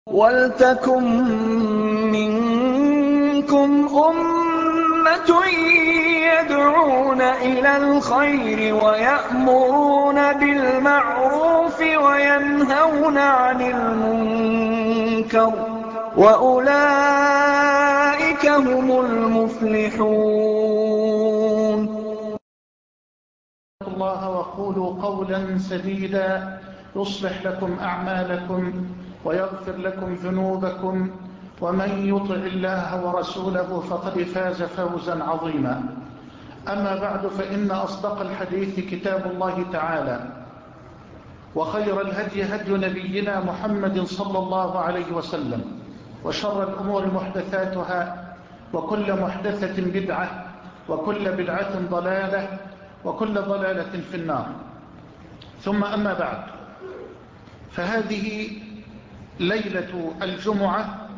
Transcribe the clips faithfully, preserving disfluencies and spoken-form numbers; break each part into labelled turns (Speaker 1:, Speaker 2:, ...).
Speaker 1: وَلْتَكُن مِّنكُمْ أُمَّةٌ يَدْعُونَ إِلَى الْخَيْرِ وَيَأْمُرُونَ بِالْمَعْرُوفِ وَيَنْهَوْنَ عَنِ الْمُنكَرِ ۚ وَأُولَٰئِكَ هُمُ الْمُفْلِحُونَ.
Speaker 2: الله وقولوا قولا سديدا يصلح لكم أعمالكم ويغفر لكم ذنوبكم، ومن يطع الله ورسوله فقد فاز فوزا عظيما. أما بعد، فإن أصدق الحديث كتاب الله تعالى، وخير الهدي هدي نبينا محمد صلى الله عليه وسلم، وشر الأمور محدثاتها، وكل محدثة بدعة، وكل بدعة ضلالة، وكل ضلالة في النار. ثم أما بعد، فهذه ليلة الجمعة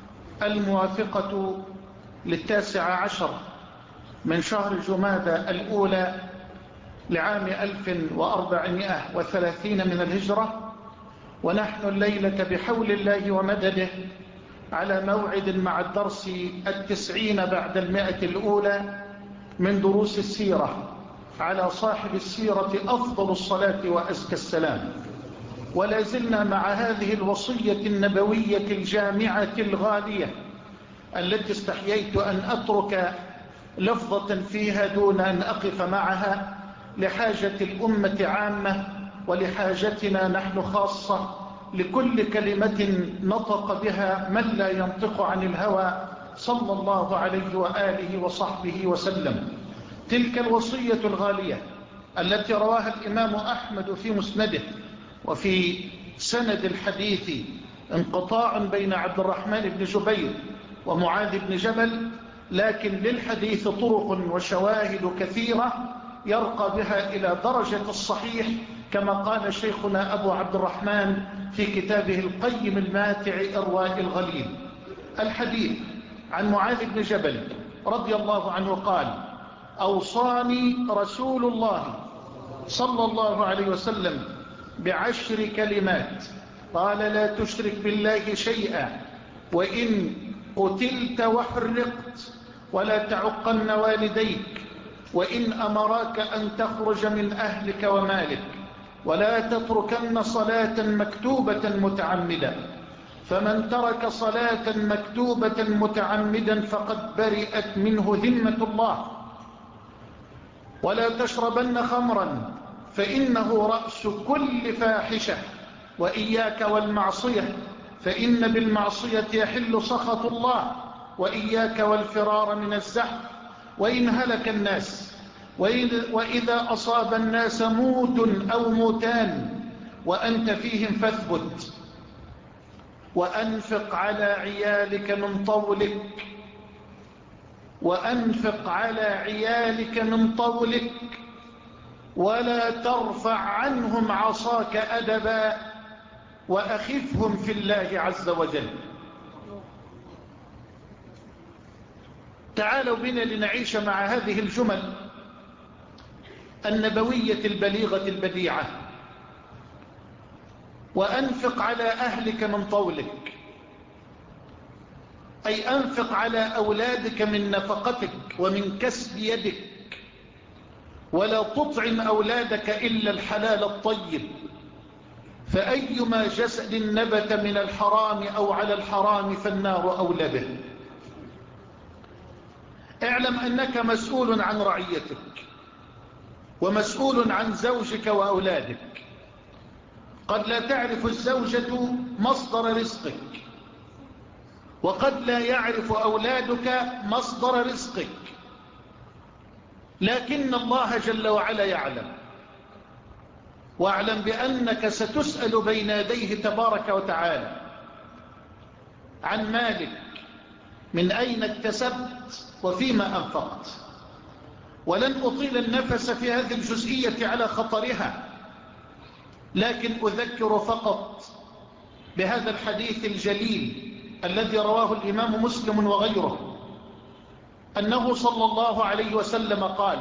Speaker 2: الموافقة للتاسع عشر من شهر جمادى الأولى لعام ألف وأربعمائة وثلاثين من الهجرة، ونحن الليلة بحول الله ومدده على موعد مع الدرس التسعين بعد المائة الأولى من دروس السيرة على صاحب السيرة أفضل الصلاة وأزكى السلام. ولا زلنا مع هذه الوصية النبوية الجامعة الغالية التي استحييت أن أترك لفظة فيها دون أن أقف معها لحاجة الأمة عامة ولحاجتنا نحن خاصة، لكل كلمة نطق بها من لا ينطق عن الهوى صلى الله عليه وآله وصحبه وسلم. تلك الوصية الغالية التي رواها الإمام أحمد في مسنده، وفي سند الحديث انقطاع بين عبد الرحمن بن جبير ومعاذ بن جبل، لكن للحديث طرق وشواهد كثيرة يرقى بها إلى درجة الصحيح، كما قال شيخنا أبو عبد الرحمن في كتابه القيم الماتع إرواء الغليل. الحديث عن معاذ بن جبل رضي الله عنه قال: أوصاني رسول الله صلى الله عليه وسلم بعشر كلمات، قال: لا تشرك بالله شيئا، وإن قتلت وحرقت، ولا تعقن والديك، وإن أمراك أن تخرج من أهلك ومالك، ولا تتركن صلاة مكتوبة متعمدا، فمن ترك صلاة مكتوبة متعمدا فقد برئت منه ذمة الله، ولا تشربن خمرا فإنه رأس كل فاحشة، وإياك والمعصية فإن بالمعصية يحل سخط الله، وإياك والفرار من الزحف، وإن هلك الناس، وإذا أصاب الناس موت أو موتان وأنت فيهم فاثبت، وأنفق على عيالك من طولك وأنفق على عيالك من طولك ولا ترفع عنهم عصاك أدبا، وأخفهم في الله عز وجل. تعالوا بنا لنعيش مع هذه الجمل النبوية البليغة البديعة. وأنفق على أهلك من طولك، أي أنفق على أولادك من نفقتك ومن كسب يدك، ولا تطعم أولادك إلا الحلال الطيب، فأيما جسد نبت من الحرام أو على الحرام فالنار أولى به. اعلم أنك مسؤول عن رعيتك، ومسؤول عن زوجك وأولادك. قد لا تعرف الزوجة مصدر رزقك، وقد لا يعرف أولادك مصدر رزقك، لكن الله جل وعلا يعلم. واعلم بأنك ستسأل بين يديه تبارك وتعالى عن مالك، من أين اكتسبت وفيما أنفقت. ولن أطيل النفس في هذه الجزئية على خطرها، لكن أذكر فقط بهذا الحديث الجليل الذي رواه الإمام مسلم وغيره، أنه صلى الله عليه وسلم قال: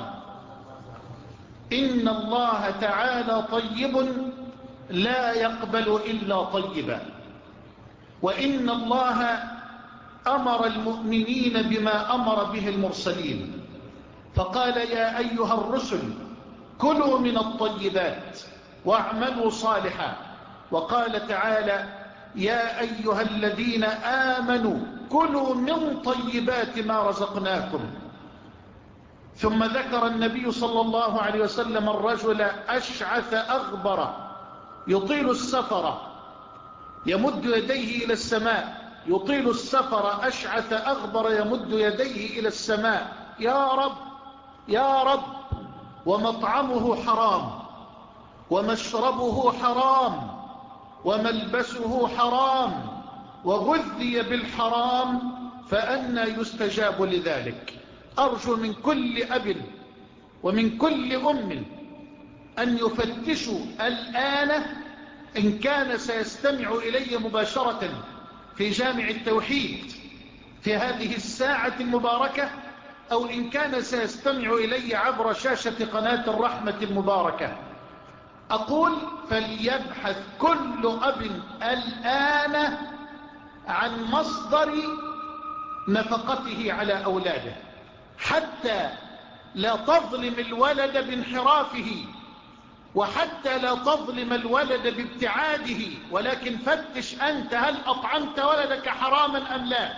Speaker 2: إن الله تعالى طيب لا يقبل إلا طيبا، وإن الله أمر المؤمنين بما أمر به المرسلين، فقال يا أيها الرسل كلوا من الطيبات واعملوا صالحا. وقال تعالى يا أيها الذين آمنوا كلوا من طيبات ما رزقناكم. ثم ذكر النبي صلى الله عليه وسلم الرجل أشعث أغبر يطيل السفر يمد يديه إلى السماء، يطيل السفر أشعث أغبر يمد يديه إلى السماء، يا رب يا رب، ومطعمه حرام ومشربه حرام وملبسه حرام وغذي بالحرام، فأنى يستجاب لذلك. أرجو من كل أب ومن كل أم أن يفتشوا الآن إن كان سيستمع إلي مباشرة في جامع التوحيد في هذه الساعة المباركة، أو إن كان سيستمع إلي عبر شاشة قناة الرحمة المباركة. أقول فليبحث كل أب الآن عن مصدر نفقته على أولاده، حتى لا تظلم الولد بانحرافه، وحتى لا تظلم الولد بابتعاده، ولكن فتش أنت هل أطعمت ولدك حراما أم لا.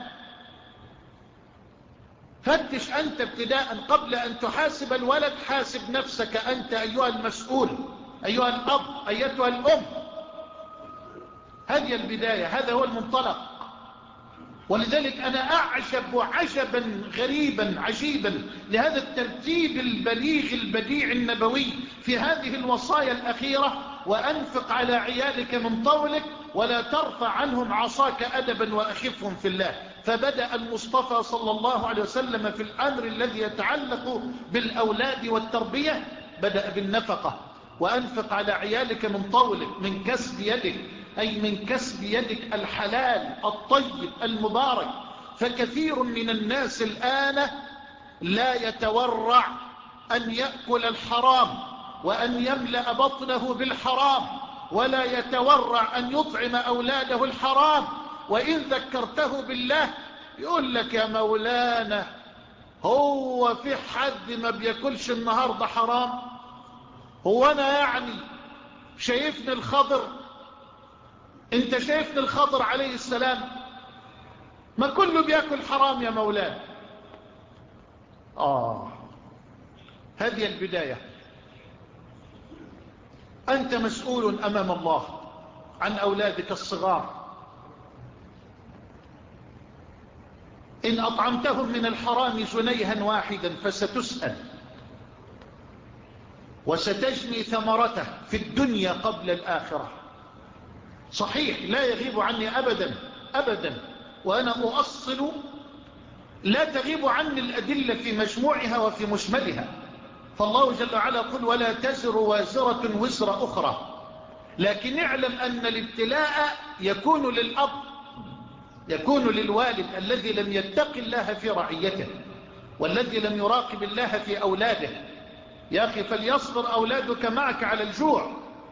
Speaker 2: فتش أنت ابتداء قبل أن تحاسب الولد، حاسب نفسك أنت أيها المسؤول، أيها الأب، أيتها الأم. هذه البداية، هذا هو المنطلق. ولذلك أنا أعجب عجبا غريبا عجيبا لهذا الترتيب البليغ البديع النبوي في هذه الوصايا الأخيرة: وأنفق على عيالك من طولك ولا ترفع عنهم عصاك أدبا وأخفهم في الله. فبدأ المصطفى صلى الله عليه وسلم في الأمر الذي يتعلق بالأولاد والتربية بدأ بالنفقة. وأنفق على عيالك من طولك، من كسب يدك، أي من كسب يدك الحلال الطيب المبارك. فكثير من الناس الآن لا يتورع أن يأكل الحرام وأن يملأ بطنه بالحرام، ولا يتورع أن يطعم أولاده الحرام. وإن ذكرته بالله يقول لك يا مولانا هو في حد ما بيأكلش النهاردة حرام؟ هو أنا يعني شايفني الخضر؟ انت شايفني الخضر عليه السلام؟ ما كله بيأكل حرام يا مولانا. آه هذه البداية. أنت مسؤول أمام الله عن أولادك الصغار. إن أطعمتهم من الحرام جنيها واحدا فستسأل، وستجني ثمرته في الدنيا قبل الآخرة. صحيح لا يغيب عني أبدا أبدا، وأنا أؤصل لا تغيب عني الأدلة في مجموعها وفي مشملها. فالله جل وعلا قل ولا تزر وازرة وزر أخرى. لكن اعلم أن الابتلاء يكون للأب، يكون للوالد الذي لم يتق الله في رعيته والذي لم يراقب الله في أولاده. يا أخي فليصبر أولادك معك على الجوع،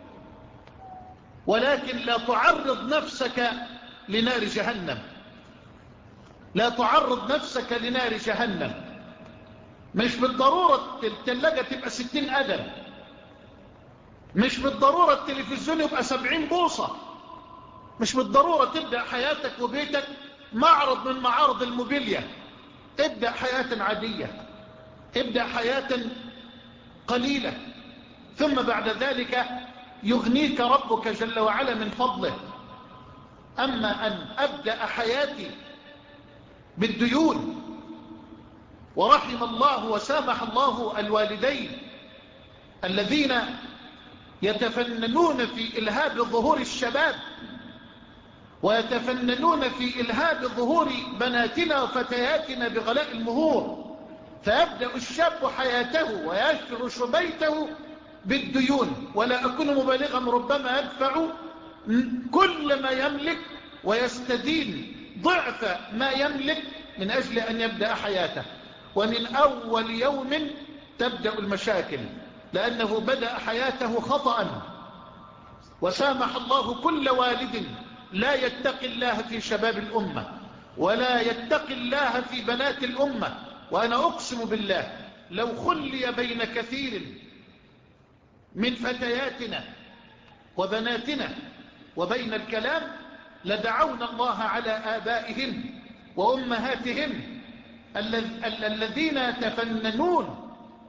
Speaker 2: ولكن لا تعرض نفسك لنار جهنم، لا تعرض نفسك لنار جهنم. مش بالضرورة التلاجة تبقى ستين قدم، مش بالضرورة التلفزيون يبقى سبعين بوصة، مش بالضرورة تبدأ حياتك وبيتك معرض من معارض الموبيليا. ابدأ حياة عادية، ابدأ حياة قليلة، ثم بعد ذلك يغنيك ربك جل وعلا من فضله. أما أن أبدأ حياتي بالديون، ورحم الله وسامح الله الوالدين الذين يتفننون في إلهاب ظهور الشباب، ويتفننون في إلهاب ظهور بناتنا وفتياتنا بغلاء المهور. فيبدأ الشاب حياته ويفرش بيته بالديون، ولا أكون مبالغا، ربما يدفع كل ما يملك ويستدين ضعف ما يملك من أجل أن يبدأ حياته. ومن أول يوم تبدأ المشاكل، لأنه بدأ حياته خطأ. وسامح الله كل والد لا يتقي الله في شباب الأمة ولا يتقي الله في بنات الأمة، وأنا أقسم بالله لو خلي بين كثير من فتياتنا وبناتنا وبين الكلام لدعونا الله على آبائهم وأمهاتهم الذين يتفننون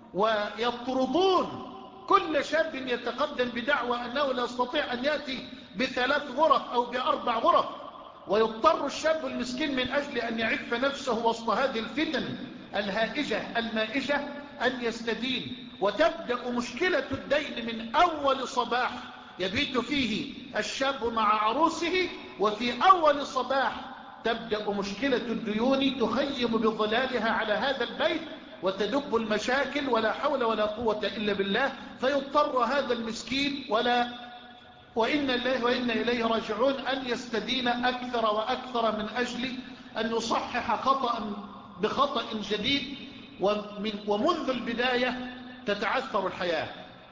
Speaker 2: ويطردون كل شاب يتقدم بدعوى أنه لا يستطيع أن يأتي بثلاث غرف أو بأربع غرف، ويضطر الشاب المسكين من أجل أن يعف نفسه وسط هذه الفتن الهائجة المائجة أن يستدين. وتبدأ مشكلة الدين من أول صباح يبيت فيه الشاب مع عروسه، وفي أول صباح تبدأ مشكلة الديون تخيم بظلالها على هذا البيت وتدب المشاكل ولا حول ولا قوة إلا بالله، فيضطر هذا المسكين ولا وإن الله وإنا إليه راجعون أن يستدين أكثر وأكثر من أجل أن يصحح خطأ بخطأ جديد، ومن ومنذ البداية تتعثر الحياة.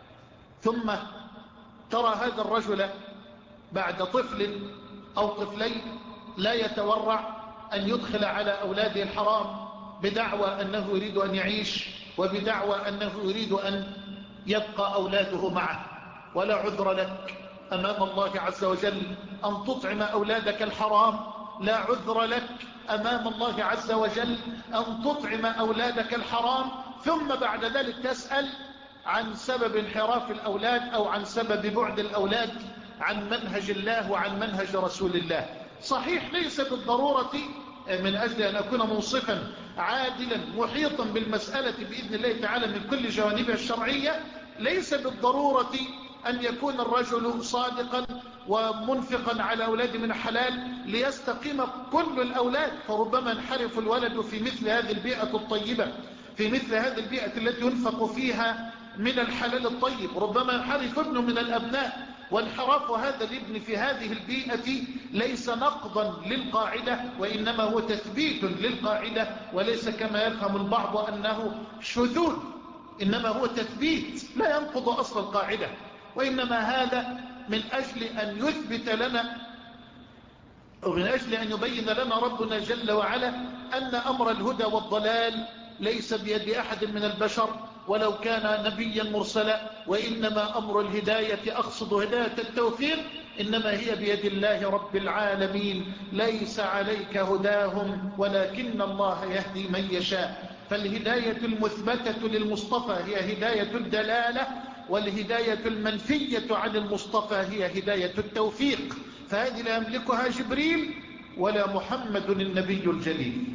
Speaker 2: ثم ترى هذا الرجل بعد طفل أو طفلين لا يتورع أن يدخل على أولاده الحرام بدعوى أنه يريد أن يعيش وبدعوى أنه يريد أن يبقى أولاده معه. ولا عذر لك أمام الله عز وجل أن تطعم أولادك الحرام، لا عذر لك أمام الله عز وجل أن تطعم أولادك الحرام، ثم بعد ذلك تسأل عن سبب انحراف الأولاد أو عن سبب بعد الأولاد عن منهج الله وعن منهج رسول الله. صحيح ليس بالضرورة من أجل أن أكون منصفا عادلا محيطا بالمسألة بإذن الله تعالى من كل جوانبها الشرعية، ليس بالضرورة أن يكون الرجل صادقا ومنفقا على أولاد من حلال ليستقيم كل الأولاد، فربما انحرف الولد في مثل هذه البيئة الطيبة، في مثل هذه البيئة التي ينفق فيها من الحلال الطيب، ربما ينحرف ابن من الأبناء، وانحراف هذا الابن في هذه البيئة ليس نقضا للقاعدة وإنما هو تثبيت للقاعدة، وليس كما يفهم البعض أنه شذوذ، إنما هو تثبيت لا ينقض أصل القاعدة، وإنما هذا من أجل أن يثبت لنا ومن أجل أن يبين لنا ربنا جل وعلا أن أمر الهدى والضلال ليس بيد أحد من البشر ولو كان نبيا مرسلا، وإنما أمر الهداية أقصد هداية التوفيق إنما هي بيد الله رب العالمين، ليس عليك هداهم ولكن الله يهدي من يشاء. فالهداية المثبتة للمصطفى هي هداية الدلالة، والهداية المنفية عن المصطفى هي هداية التوفيق، فهذه لا يملكها جبريل ولا محمد النبي الجليل.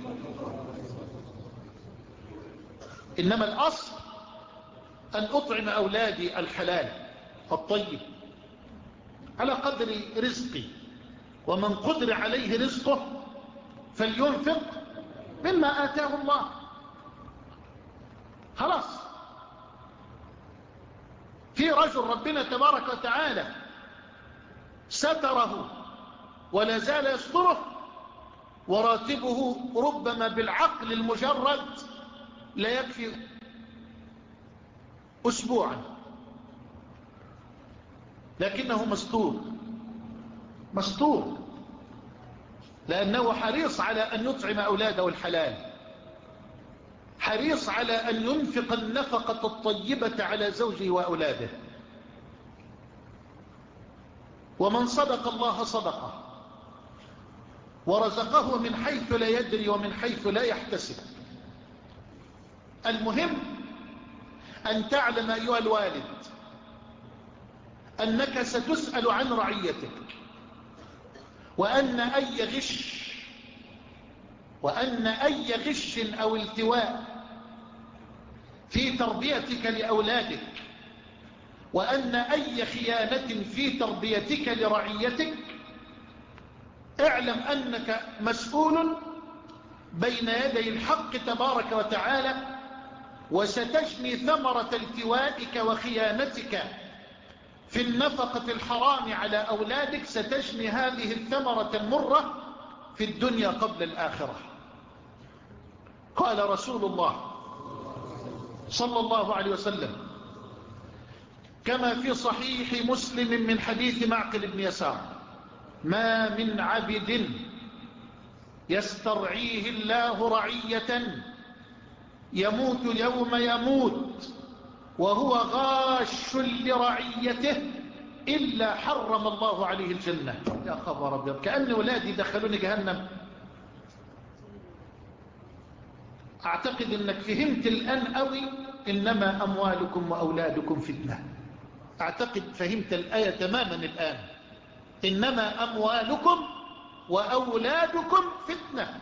Speaker 2: إنما الأصل أن أطعم أولادي الحلال الطيب على قدر رزقي، ومن قدر عليه رزقه فلينفق مما آتاه الله. خلاص، في رجل ربنا تبارك وتعالى ستره ولا زال يستره، وراتبه ربما بالعقل المجرد لا يكفي أسبوعا، لكنه مستور مستور لأنه حريص على أن يطعم أولاده الحلال، حريص على أن ينفق النفقة الطيبة على زوجه وأولاده. ومن صدق الله صدقه ورزقه من حيث لا يدري ومن حيث لا يحتسب. المهم أن تعلم أيها الوالد أنك ستسأل عن رعيتك، وأن أي غش وأن أي غش أو التواء في تربيتك لأولادك، وأن أي خيانة في تربيتك لرعيتك، اعلم أنك مسؤول بين يدي الحق تبارك وتعالى، وستجني ثمرة التوائك وخيانتك في النفقة الحرام على أولادك، ستجني هذه الثمرة المرة في الدنيا قبل الآخرة. قال رسول الله صلى الله عليه وسلم كما في صحيح مسلم من حديث معقل بن يسار: ما من عبد يسترعيه الله رعية يموت يوم يموت وهو غاش لرعيته إلا حرم الله عليه الجنة. يا خبر أبيض، كأن ولادي دخلوني جهنم. أعتقد أنك فهمت الآن قوي إنما أموالكم وأولادكم فتنة. أعتقد فهمت الآية تماما الآن. إنما أموالكم وأولادكم فتنة.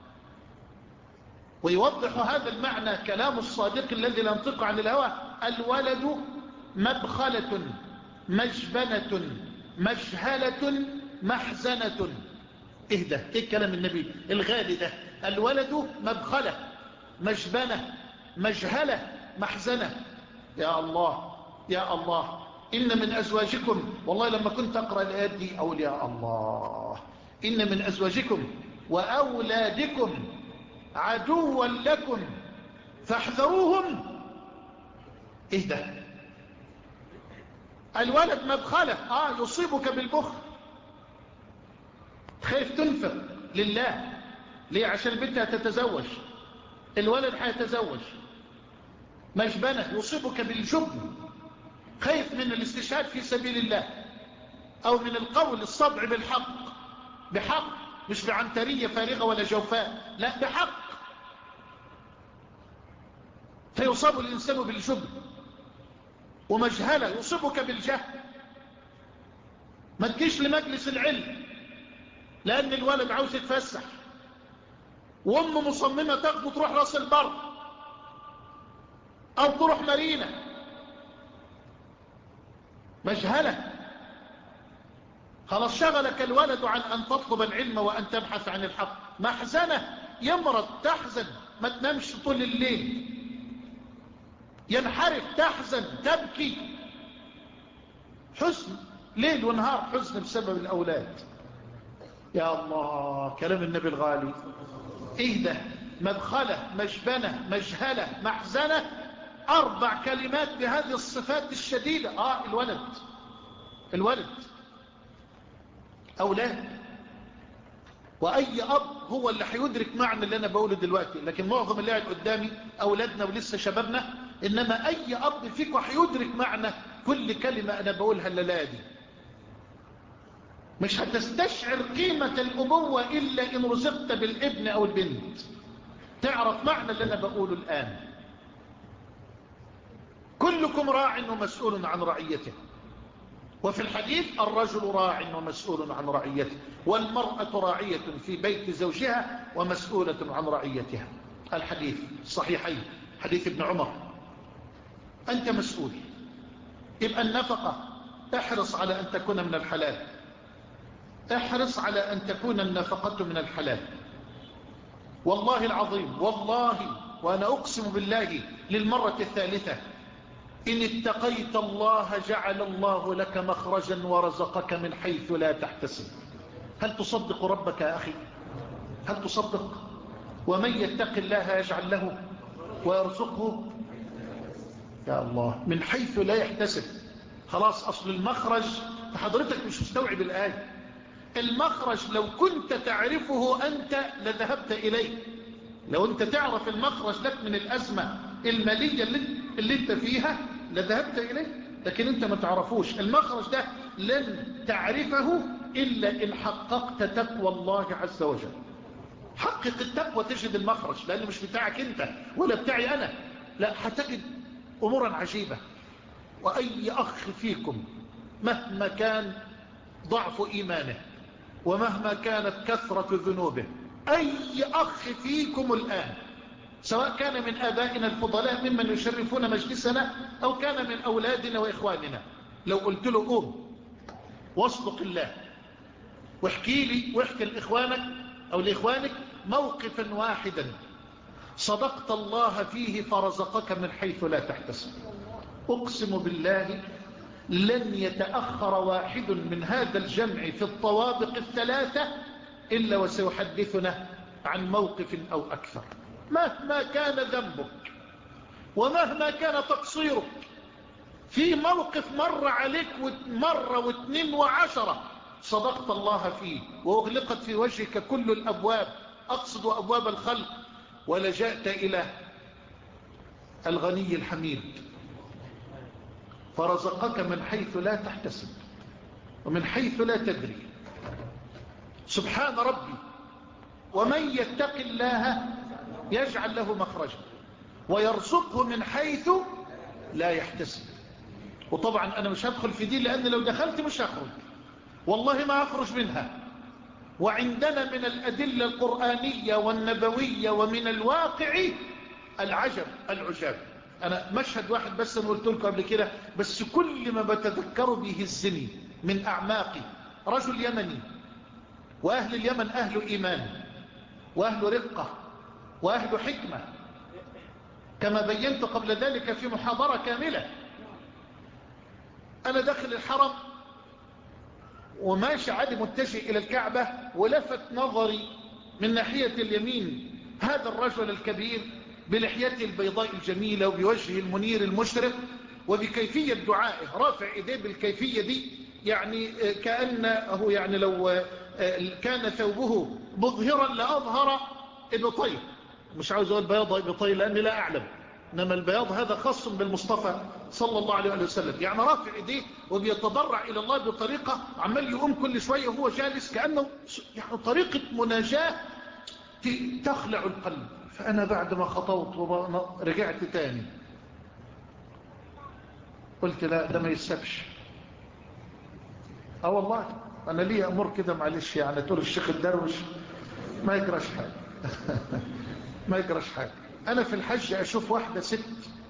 Speaker 2: ويوضح هذا المعنى كلام الصادق الذي لا ينطق عن الهوى: الولد مبخلة مجبنة مجهلة محزنة. ايه ده؟ ايه كلام النبي الغالي ده؟ الولد مبخلة مجبنة مجهلة محزنة. يا الله يا الله، إن من أزواجكم، والله لما كنت أقرأ الآيات دي أقول يا الله، إن من أزواجكم وأولادكم عدوا لكم فاحذروهم. ايه ده؟ الولد مبخلة، آه يصيبك بالبخل. خايف تنفق لله ليه؟ عشان البنت هتتزوج، الولد هيتزوج. مجبنة، يصيبك بالجبن، خايف من الاستشهاد في سبيل الله، او من القول الصدع بالحق، بحق مش بعنترية فارغة ولا جوفاء، لا بحق. فيصاب الإنسان بالجبن. ومجهلة، يصيبك بالجهل. ما تجيش لمجلس العلم لأن الولد عاوز يتفسح، وأم مصممة تاخده تروح راس البر أو تروح مارينا. مجهلة. خلاص شغلك الولد عن أن تطلب العلم وأن تبحث عن الحق. محزنة، يمرض تحزن، ما تنامش طول الليل، ينحرف تحزن تبكي. حزن ليل ونهار، حزن بسبب الأولاد. يا الله، كلام النبي الغالي. ايه ده؟ مبخلة مجبنة مجهلة محزنة، أربع كلمات بهذه الصفات الشديدة. آه الولد الولد أولاد. وأي أب هو اللي حيدرك معنى اللي أنا بقوله دلوقتي، لكن معظم اللي قاعد قدامي أولادنا ولسه شبابنا. إنما أي أب فيكم حيدرك معنى كل كلمة أنا بقولها الليلة دي. مش هتستشعر قيمة الأبوة إلا إن رزقت بالابن أو البنت، تعرف معنى اللي أنا بقوله الآن. كلكم راع ومسؤول عن رعيته. وفي الحديث: الرجل راع ومسؤول عن رعيته، والمرأة راعية في بيت زوجها ومسؤولة عن رعيتها. الحديث صحيحين، حديث ابن عمر. أنت مسؤول. يبقى النفقة احرص على أن تكون من الحلال، احرص على أن تكون النفقة من الحلال. والله العظيم، والله وأنا أقسم بالله للمرة الثالثة، إن اتقيت الله جعل الله لك مخرجا ورزقك من حيث لا تحتسب. هل تصدق ربك يا أخي؟ هل تصدق؟ ومن يتق الله يجعل له ويرزقه يا الله من حيث لا يحتسب. خلاص، أصل المخرج، حضرتك مش مستوعب الآية. المخرج لو كنت تعرفه أنت لذهبت إليه. لو أنت تعرف المخرج لك من الأزمة المالية اللي, اللي أنت فيها لذهبت إليه، لكن أنت ما تعرفوش. المخرج ده لن تعرفه إلا إن حققت تقوى الله عز وجل. حقق التقوى تجد المخرج، لأنه مش بتاعك أنت ولا بتاعي أنا، لا، هتجد أمورا عجيبة. وأي أخ فيكم مهما كان ضعف إيمانه ومهما كانت كثرة ذنوبه، أي أخ فيكم الآن سواء كان من آبائنا الفضلاء ممن يشرفون مجلسنا أو كان من أولادنا وإخواننا، لو قلت له قوم واصدق الله واحكي لي واحكي لإخوانك أو لإخوانك موقفا واحدا صدقت الله فيه فرزقك من حيث لا تحتسب، أقسم بالله لن يتأخر واحد من هذا الجمع في الطوابق الثلاثة إلا وسيحدثنا عن موقف أو أكثر. مهما كان ذنبك ومهما كان تقصيرك، في موقف مر عليك مرة واثنين وعشرة صدقت الله فيه وأغلقت في وجهك كل الأبواب، أقصد أبواب الخلق، ولجأت إلى الغني الحميد فرزقك من حيث لا تحتسب ومن حيث لا تدري. سبحان ربي. ومن يتق الله يجعل له مخرجا ويرزقه من حيث لا يحتسب. وطبعا أنا مش هدخل في دي، لأن لو دخلت مش هخرج، والله ما أخرج منها. وعندنا من الأدلة القرآنية والنبوية ومن الواقع العجب العجاب. أنا مشهد واحد بس أنا قلت لكم قبل كده، بس كل ما بتذكر به الزني من أعماقي. رجل يمني، وأهل اليمن أهل إيمان وأهل رقة وأهل حكمة، كما بينت قبل ذلك في محاضرة كاملة. أنا داخل الحرم وماشي عادي متجه إلى الكعبة، ولفت نظري من ناحية اليمين هذا الرجل الكبير بلحيته البيضاء الجميلة وبوجهه المنير المشرق وبكيفية دعائه، رافع إيديه بالكيفية دي، يعني كأنه يعني لو كان ثوبه مظهرا لأظهر إبطيه. مش عاوز أقول بياض إبطيه لأني لا أعلم، إنما البياض هذا خاص بالمصطفى صلى الله عليه وسلم. يعني رافع إيديه وبيتضرع إلى الله بطريقة، عمال يقوم كل شوية وهو جالس كأنه يعني طريقة مناجاة تخلع القلب. فأنا بعد ما خطوت ورجعت تاني قلت لا، ده ما يسبش. اه والله أنا ليه أمر كده، معلش يعني تقول الشيخ الدروش ما يقرأش حاجة ما يقرأش حاجة. أنا في الحج أشوف واحدة ست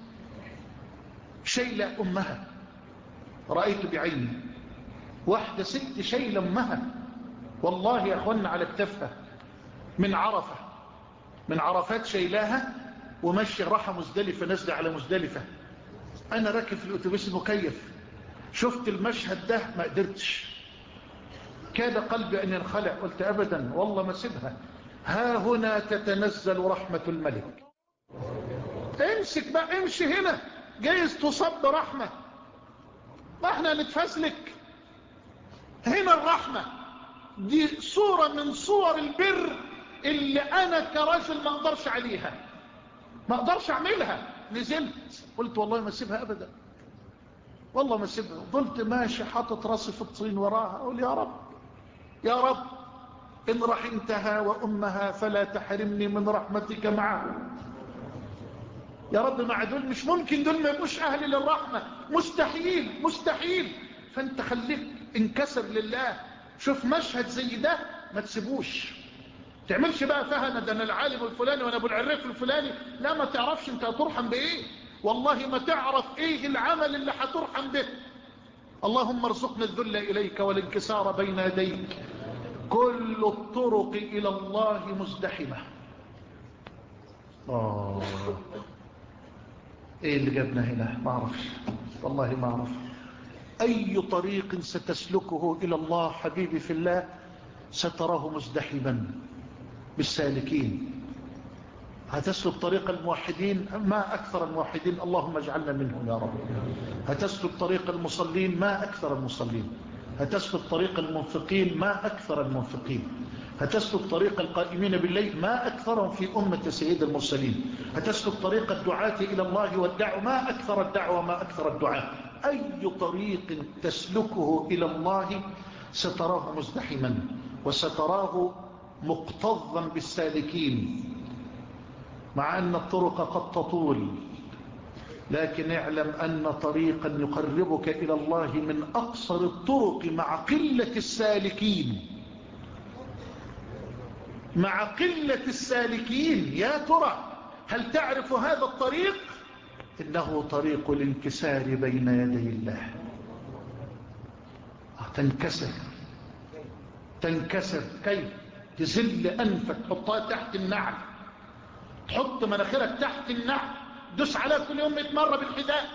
Speaker 2: شايلة أمها، رأيت بعيني واحدة ست شايلة أمها والله يا أخوانا على كتفها من عرفة، من عرفات شايلاها ومشي راحة مزدلفة، نزل على مزدلفة. أنا راكب في الأتوبيس المكيف شفت المشهد ده ما قدرتش، كاد قلبي أن ينخلع. قلت أبدا والله ما سيبها، ها هنا تتنزل رحمة الملك. امسك بقى، امشي هنا، جايز تصب برحمة، ما احنا نتفزلك هنا. الرحمة دي صورة من صور البر اللي أنا كرجل ما أقدرش عليها، ما أقدرش أعملها. نزلت قلت والله ما سيبها أبدا، والله ما سيبها. قلت ماشي حاطط راسي في الطين وراها، أقول يا رب يا رب إن رحمتها وأمها فلا تحرمني من رحمتك معه. يا رب مع دول مش ممكن، دول ما يبقوش أهل للرحمة، مستحيل مستحيل. فأنت خليك انكسر لله. شوف مشهد زي ده ما تسيبوش، تعملش بقى فهنا ده أنا العالم الفلاني وأنا أبو العريف الفلاني، لا ما تعرفش أنت هترحم بإيه، والله ما تعرف إيه العمل اللي هترحم به. اللهم ارزقنا الذل إليك والانكسار بين يديك. كل الطرق إلى الله مزدحمة. آه إيه اللي جابنا هنا؟ ما أعرفش والله ما أعرف. أي طريق ستسلكه إلى الله حبيبي في الله ستراه مزدحما بالسالكين. هتسلك طريق الموحدين، ما أكثر الموحدين، اللهم اجعلنا منهم يا رب. هتسلك طريق المصلين، ما أكثر المصلين. هتسلك طريق المنفقين، ما أكثر المنفقين. هتسلك طريق القائمين بالليل، ما أكثرهم في أمة سيد المرسلين. هتسلك طريق الدعاة إلى الله والدعوة، ما أكثر الدعوة ما أكثر الدعاء. أي طريق تسلكه إلى الله ستراه مزدحما وستراه مكتظا بالسالكين، مع أن الطرق قد تطول، لكن اعلم أن طريقا يقربك إلى الله من أقصر الطرق مع قلة السالكين، مع قلة السالكين. يا ترى هل تعرف هذا الطريق؟ إنه طريق الانكسار بين يدي الله. تنكسر تنكسر كيف؟ تزل أنفك، تحطها تحت النعل، تحط مناخيرك تحت النعل، دوس عليها كل يوم مئة مرة بالحذاء.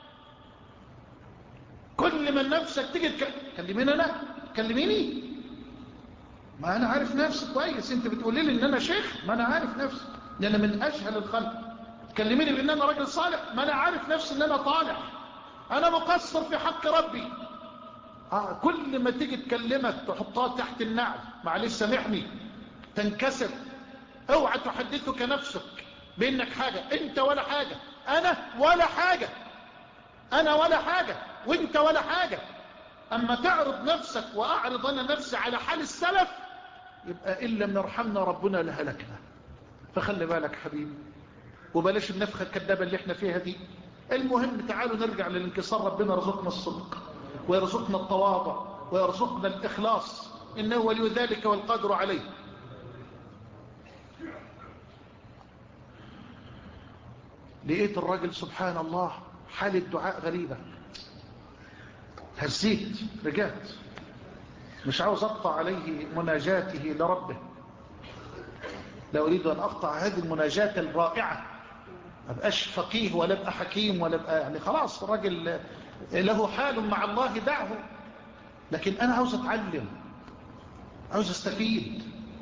Speaker 2: كل من نفسك تيجي تكلميني أنا كلميني، ما أنا عارف نفسي كويس. أنت بتقولي لي إن أنا شيخ، ما أنا عارف نفسي إن أنا من أجهل الخلق. تكلميني بإن أنا راجل صالح، ما أنا عارف نفسي إن أنا طالح، أنا مقصر في حق ربي. آه كل ما تيجي تكلمك تحطها تحت النعل، معلش سامحني، تنكسر. اوعى تحدثك نفسك بانك حاجة، انت ولا حاجة، انا ولا حاجة، انا ولا حاجة وانت ولا حاجة. اما تعرض نفسك واعرض انا نفسي على حال السلف، يبقى ان لم يرحمنا ربنا لهلكنا. فخلي بالك حبيبي، وبلاش النفخة الكذابة اللي احنا فيها دي. المهم تعالوا نرجع للانكسار. ربنا يرزقنا الصدق ويرزقنا التواضع ويرزقنا الإخلاص، إنه ولي ذلك والقادر عليه. لقيت الراجل سبحان الله حال الدعاء غريبة، هزيت رجعت، مش عاوز أقطع عليه مناجاته لربه، لا أريد أن أقطع هذه المناجاة الرائعة. ما بقاش فقيه ولا بقى حكيم ولا بقى يعني، خلاص الراجل له حال مع الله دعه. لكن أنا عاوز أتعلم، عاوز أستفيد.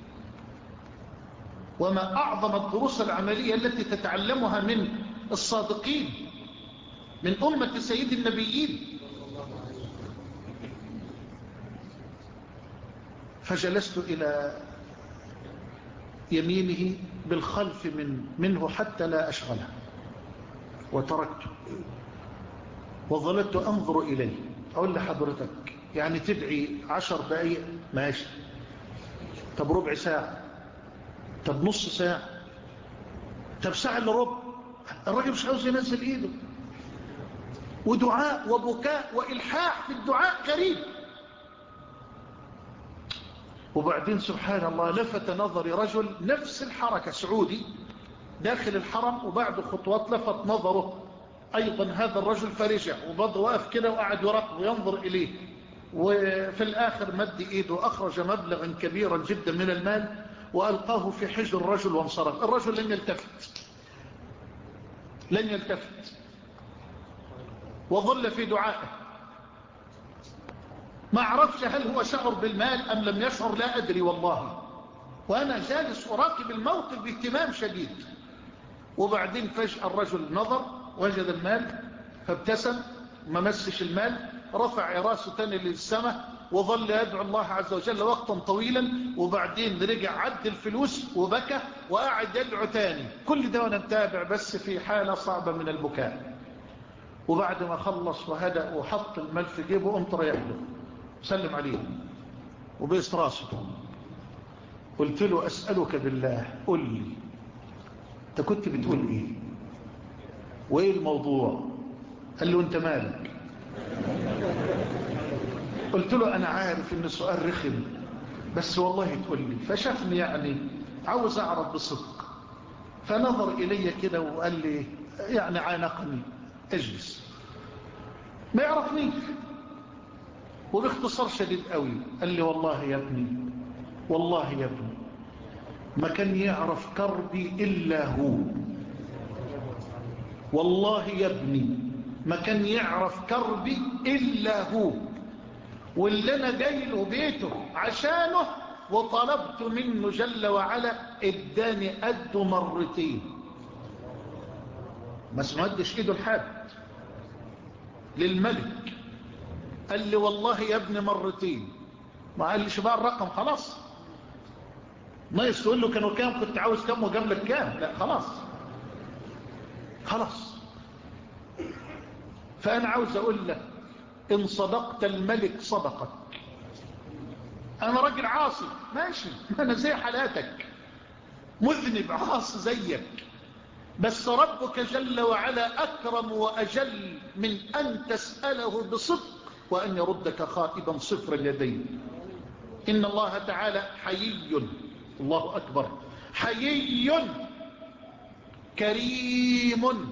Speaker 2: وما أعظم الدروس العملية التي تتعلمها من الصادقين، من أمة سيد النبيين. فجلست إلى يمينه بالخلف من منه حتى لا أشغله، وتركته وظلت أنظر إليه. أقول لحضرتك يعني تدعي عشر دقائق ماشي، طب ربع ساعة، طب نص ساعة، طب ساعة إلا ربع. الراجل مش عاوز ينزل إيده، ودعاء وبكاء وإلحاح في الدعاء غريب. وبعدين سبحان الله لفت نظري رجل نفس الحركة، سعودي داخل الحرم، وبعد خطوات لفت نظره أيضا هذا الرجل، فرجع وبض وقف كده وقعد يراقب وينظر إليه. وفي الآخر مد إيده، أخرج مبلغا كبيرا جدا من المال وألقاه في حجر الرجل وانصرف. الرجل لن يلتفت، لن يلتفت، وظل في دعائه. ما عرفش هل هو شعر بالمال أم لم يشعر، لا أدري والله. وأنا جالس أراقب الموقف باهتمام شديد. وبعدين فجأة الرجل نظر وجد المال فابتسم، ما مسش المال، رفع راسه تاني للسماء وظل يدعو الله عز وجل وقتا طويلا. وبعدين رجع عد الفلوس وبكى وقعد يدعو تاني. كل ده وانا متابع بس في حالة صعبة من البكاء. وبعد ما خلص وهدأ وحط المال في جيبه قمت رايح له سلم عليه وبيس راسه. قلت له أسألك بالله قل لي انت كنت بتقول ايه وايه الموضوع؟ قال له انت مالك؟ قلت له انا عارف ان السؤال رخم بس والله تقول لي. فشافني يعني عاوز اعرف بصدق، فنظر الي كده وقال لي يعني عانقني اجلس، ما يعرفنيش. وباختصار شديد قوي قال لي والله يا ابني، والله يا ابني ما كان يعرف كربي إلا هو، والله يا ابني ما كان يعرف كربي إلا هو، واللي أنا جاي له بيته عشانه وطلبت منه جل وعلا اداني قده مرتين. ما سمدش ايده لحد، للملك. قال لي والله يا ابني مرتين. ما قال لي بقى الرقم خلاص، ما يقول له كانوا كام، كنت عاوز كام وجاب لك كام، لا خلاص خلاص. فأنا عاوز أقول لك إن صدقت الملك صدقك. أنا راجل عاصي ماشي، أنا زي حالاتك، مذنب عاصي زيك، بس ربك جل وعلا أكرم وأجل من أن تسأله بصدق وأن يردك خائبا صفر اليدين. إن الله تعالى حيي، الله أكبر، حيي كريم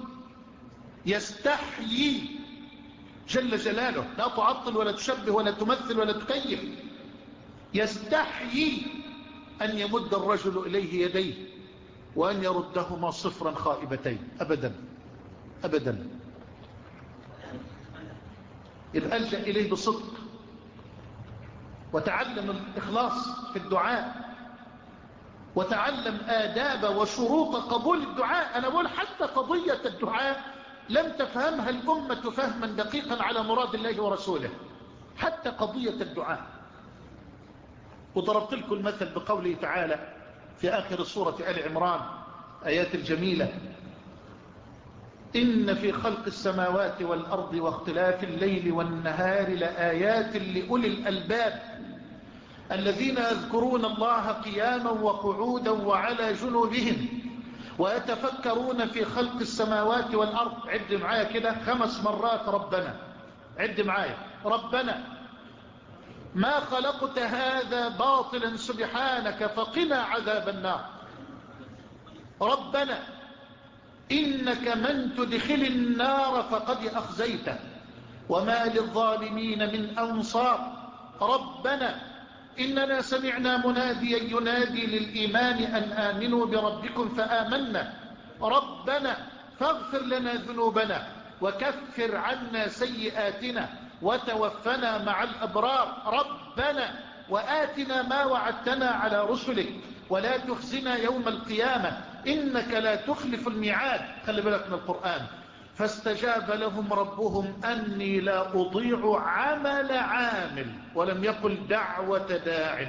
Speaker 2: يستحيي جل جلاله، لا تعطل ولا تشبه ولا تمثل ولا تكيف. يستحيي أن يمد الرجل إليه يديه وأن يردهما صفرا خائبتين أبدا أبدا. إذ ألجأ إليه بصدق وتعلم الإخلاص في الدعاء وتعلم آداب وشروط قبول الدعاء. أنا بقول حتى قضية الدعاء لم تفهمها الأمة فهما دقيقا على مراد الله ورسوله. حتى قضية الدعاء. وضربت لكم المثل بقوله تعالى في آخر سورة آل عمران آيات الجميلة: إن في خلق السماوات والأرض واختلاف الليل والنهار لآيات لأولي الألباب الذين يذكرون الله قياما وقعودا وعلى جنوبهم ويتفكرون في خلق السماوات والأرض. عد معايا كده خمس مرات ربنا. عد معايا: ربنا ما خلقت هذا باطلا سبحانك فقنا عذاب النار. ربنا إنك من تدخل النار فقد أخزيته وما للظالمين من أنصار. ربنا إننا سمعنا مناديا ينادي للإيمان أن آمنوا بربكم فآمنا. ربنا فاغفر لنا ذنوبنا وكفر عنا سيئاتنا وتوفنا مع الأبرار. ربنا وآتنا ما وعدتنا على رسلك ولا تخزنا يوم القيامة إنك لا تخلف الميعاد. خلي بالك من القرآن. فاستجاب لهم ربهم أني لا أضيع عمل عامل، ولم يقل دعوة داع.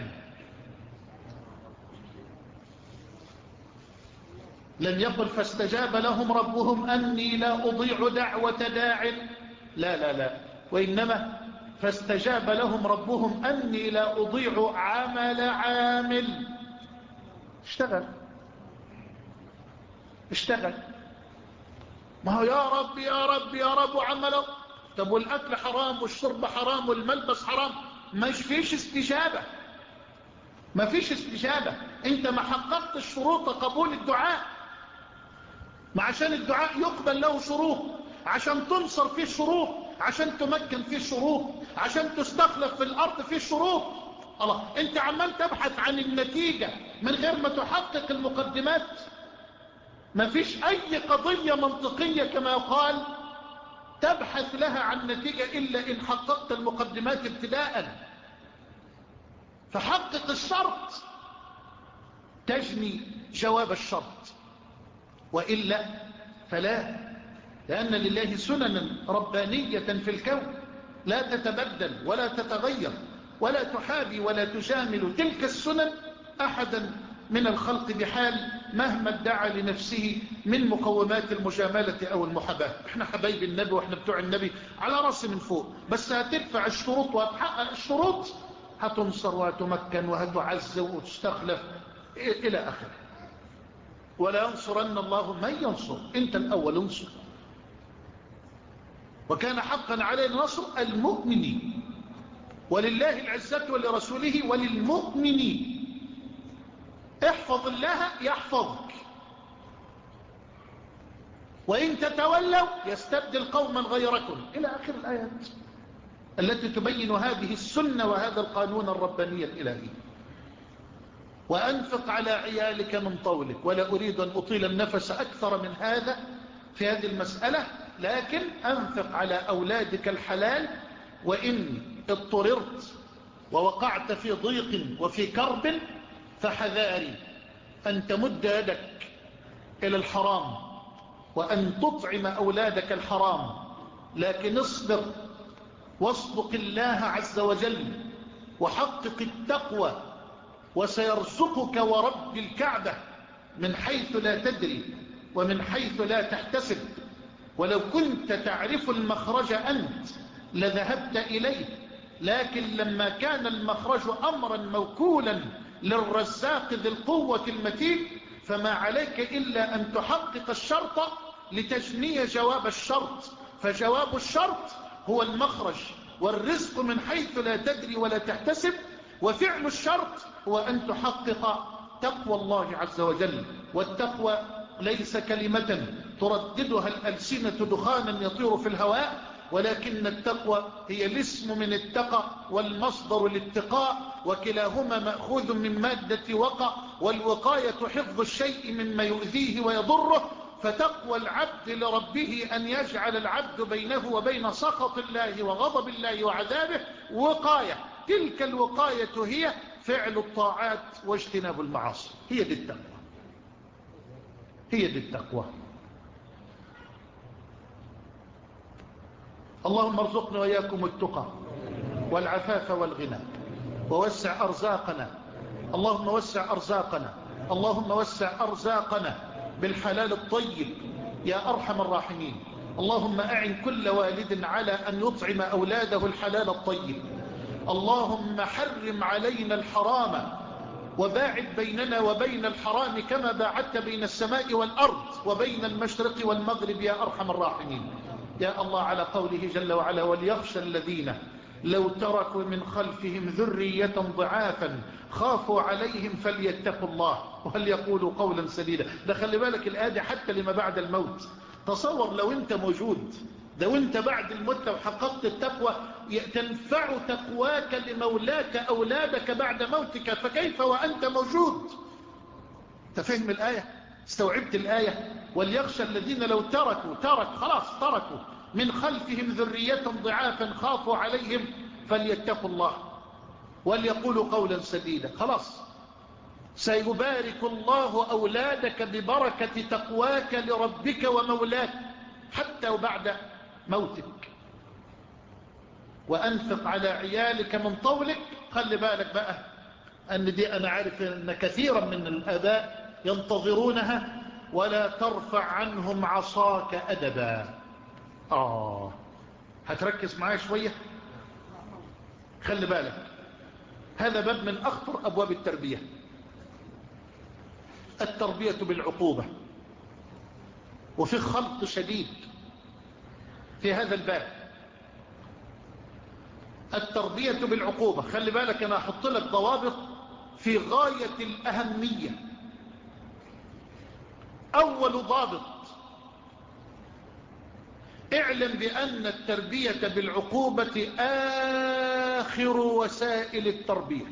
Speaker 2: لم يقل فاستجاب لهم ربهم أني لا أضيع دعوة داع، لا لا لا، وإنما فاستجاب لهم ربهم أني لا أضيع عمل عامل. اشتغل اشتغل ما هو يا رب يا رب يا رب وعمله. طب والأكل حرام والشرب حرام والملبس حرام، ما فيش استجابة. ما فيش استجابة. انت ما حققت الشروط قبول الدعاء. ما عشان الدعاء يقبل له شروط، عشان تنصر فيه شروط، عشان تمكن فيه شروط، عشان تستخلف في الأرض فيه شروط. الله، انت عمال تبحث عن النتيجة من غير ما تحقق المقدمات. ما فيش أي قضية منطقية كما يقال تبحث لها عن نتيجة إلا إن حققت المقدمات ابتداء. فحقق الشرط تجني جواب الشرط، وإلا فلا. لأن لله سننا ربانية في الكون لا تتبدل ولا تتغير ولا تحابي ولا تجامل تلك السنن أحدا من الخلق بحال مهما ادعى لنفسه من مقومات المجاملة أو المحاباة. احنا حبايب النبي واحنا بتوع النبي على رأسي من فوق، بس هتدفع الشروط وهتحقق الشروط هتنصر وهتمكن وهتعز وتستخلف إلى آخره. ولا ينصرن الله من ينصر. انت الأول انصر. وكان حقا علينا نصر المؤمنين، ولله العزة ولرسوله وللمؤمنين. احفظ الله يحفظك، وإن تتولوا يستبدل قوما غيركم، إلى آخر الآيات التي تبين هذه السنة وهذا القانون الرباني الإلهي. وأنفق على عيالك من طولك. ولا أريد أن أطيل النفس أكثر من هذا في هذه المسألة، لكن أنفق على أولادك الحلال. وإن اضطررت ووقعت في ضيق وفي كرب فحذاري أن تمد يدك إلى الحرام وأن تطعم أولادك الحرام، لكن اصبر واصدق الله عز وجل وحقق التقوى، وسيرزقك ورب الكعبة من حيث لا تدري ومن حيث لا تحتسب. ولو كنت تعرف المخرج أنت لذهبت إليه، لكن لما كان المخرج أمرا موكولا للرزاق ذي القوة المتين فما عليك إلا أن تحقق الشرط لتجني جواب الشرط. فجواب الشرط هو المخرج، والرزق من حيث لا تدري ولا تحتسب. وفعل الشرط هو أن تحقق تقوى الله عز وجل. والتقوى ليس كلمة ترددها الألسنة دخانا يطير في الهواء، ولكن التقوى هي الاسم من اتقى والمصدر الاتقاء، وكلاهما مأخوذ من مادة وقى، والوقاية حفظ الشيء مما يؤذيه ويضره. فتقوى العبد لربه أن يجعل العبد بينه وبين سخط الله وغضب الله وعذابه وقاية. تلك الوقاية هي فعل الطاعات واجتناب المعاصي. هي دي التقوى، هي دي التقوى. اللهم ارزقنا وإياكم التقى والعفاف والغنى، ووسع أرزاقنا، اللهم وسع أرزاقنا، اللهم وسع أرزاقنا بالحلال الطيب يا أرحم الراحمين. اللهم أعن كل والد على أن يطعم أولاده الحلال الطيب. اللهم حرم علينا الحرام وباعد بيننا وبين الحرام كما باعدت بين السماء والأرض وبين المشرق والمغرب يا أرحم الراحمين. يا الله على قوله جل وعلا وليخشى الذين لو تركوا من خلفهم ذرية ضعافا خافوا عليهم فليتقوا الله وليقولوا قولا سديدا. ده خلي بالك الآية حتى لما بعد الموت. تصور لو انت موجود، لو انت بعد الموت لو حققت التقوى تنفع تقواك لمولاك أولادك بعد موتك، فكيف وأنت موجود؟ تفهم الآية؟ استوعبت الآية؟ وليخشى الذين لو تركوا ترك خلاص تركوا من خلفهم ذرية ضعافا خافوا عليهم فليتقوا الله وليقولوا قولا سديدا. خلاص سيبارك الله أولادك ببركة تقواك لربك ومولاك حتى وبعد موتك. وأنفق على عيالك من طولك. خلي بالك بقى أن دي أنا عارف أن كثيرا من الآباء ينتظرونها. ولا ترفع عنهم عصاك أدبا. آه هتركز معايا شوية. خلي بالك هذا باب من أخطر أبواب التربية، التربية بالعقوبة. وفي خلط شديد في هذا الباب، التربية بالعقوبة. خلي بالك أنا أحط لك ضوابط في غاية الأهمية. أول ضابط اعلم بأن التربية بالعقوبة آخر وسائل التربية.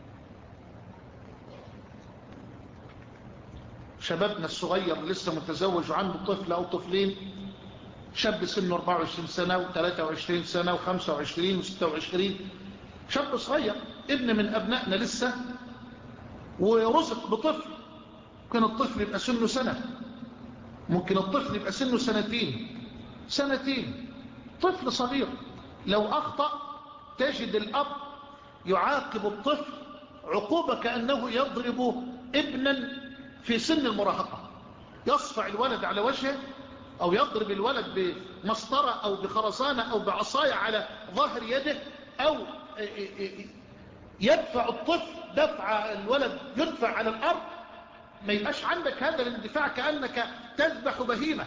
Speaker 2: شبابنا الصغير لسه متزوج وعنده طفل أو طفلين، شاب سنه أربعة وعشرين سنة وثلاثة وعشرين سنة وخمسة وعشرين وستة وعشرين، شاب صغير ابن من أبنائنا لسه ورزق بطفل. ممكن الطفل يبقى سنه سنة، ممكن الطفل يبقى سنه سنتين سنتين طفل صغير. لو أخطأ تجد الأب يعاقب الطفل عقوبة كأنه يضرب ابنا في سن المراهقة، يصفع الولد على وجهه أو يضرب الولد بمسطرة أو بخرسانة أو بعصاية على ظهر يده، أو يدفع الطفل دفع الولد يدفع على الأرض. ما يبقاش عندك هذا الاندفاع كأنك تذبح بهيمة.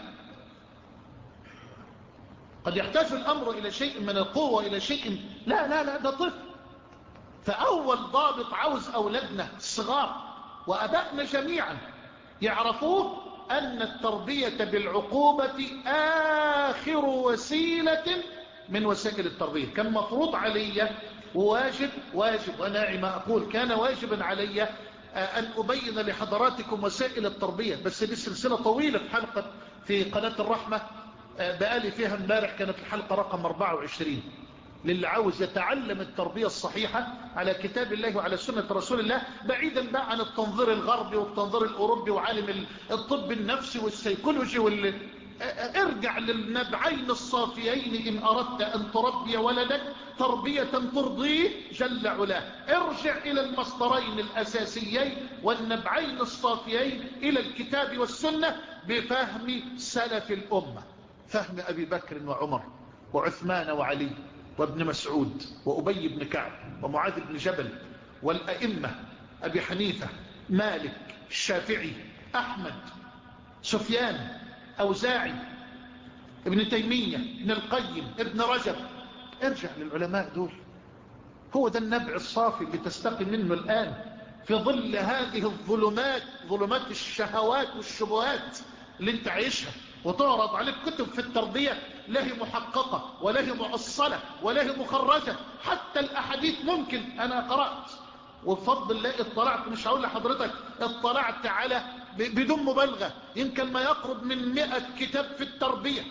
Speaker 2: قد يحتاج الأمر إلى شيء من القوة إلى شيء، لا لا لا ده طفل. فأول ضابط عاوز أولادنا الصغار وأبائنا جميعا يعرفوه أن التربية بالعقوبة آخر وسيلة من وسائل التربية. كان مفروض علي واجب واجب وأنا ما أقول كان واجبا علي أن أبين لحضراتكم وسائل التربية، بس دي سلسلة طويلة في حلقة في قناة الرحمة بقالي فيها امبارح، كانت الحلقة رقم أربعة وعشرين. للي عاوز يتعلم التربية الصحيحة على كتاب الله وعلى سنة رسول الله، بعيدا بقى عن التنظير الغربي والتنظير الأوروبي وعالم الطب النفسي والسيكولوجي وال... ارجع للنبعين الصافيين إن أردت أن تربي ولدك تربية ترضيه جل علاه. ارجع إلى المصدرين الأساسيين والنبعين الصافيين إلى الكتاب والسنة بفهم سلف الأمة، فهم أبي بكر وعمر وعثمان وعلي وابن مسعود وأبي بن كعب ومعاذ بن جبل والأئمة أبي حنيفة مالك الشافعي أحمد سفيان أوزاعي ابن تيمية ابن القيم ابن رجب. ارجع للعلماء دول، هو ده النبع الصافي اللي تستقي منه الآن في ظل هذه الظلمات، ظلمات الشهوات والشبهات اللي انت عايشها، وتعرض عليك كتب في التربية لا هي محققة ولا هي مؤصلة ولا هي مخرجة. حتى الأحاديث ممكن أنا قرأت وبفضل الله اطلعت، مش هقول لحضرتك اطلعت على بدون مبالغة يمكن ما يقرب من مئة كتاب في التربية،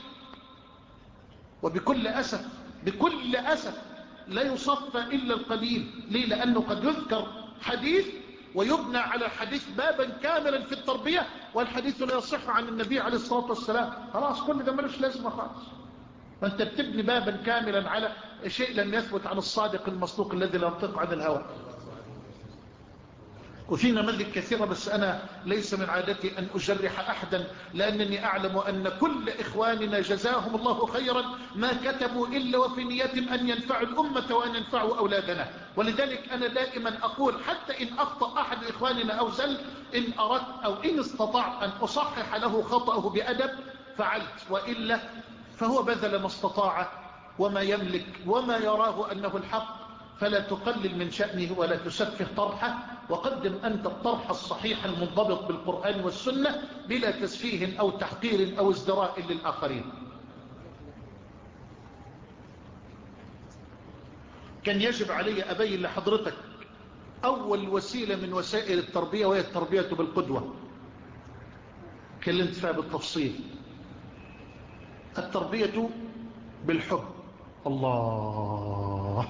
Speaker 2: وبكل أسف بكل أسف لا يصفى إلا القليل. ليه؟ لأنه قد يذكر حديث ويبنى على الحديث بابا كاملا في التربية والحديث لا يصح عن النبي عليه الصلاة والسلام. خلاص كل ده ملوش لازمة خالص. فأنت بتبني بابا كاملا على شيء لم يثبت عن الصادق المصدوق الذي لا ينطق عن الهوى. وفي نماذج كثيرة، بس أنا ليس من عادتي أن أجرح أحدا، لأنني أعلم أن كل إخواننا جزاهم الله خيرا ما كتبوا إلا وفي نيتهم أن ينفعوا الأمة وأن ينفعوا أولادنا. ولذلك أنا دائما أقول حتى إن أخطأ أحد إخواننا أو زل، إن أردت أو إن استطعت أن أصحح له خطأه بأدب فعلت، وإلا فهو بذل ما استطاع وما يملك وما يراه أنه الحق، فلا تقلل من شأنه ولا تسفه طرحه، وقدم أنت الطرح الصحيح المنضبط بالقرآن والسنة بلا تسفيه أو تحقير أو ازدراء للآخرين. كان يجب علي أبين لحضرتك أول وسيلة من وسائل التربية، وهي التربية بالقدوة. كلمت فيها بالتفصيل. التربية بالحب. الله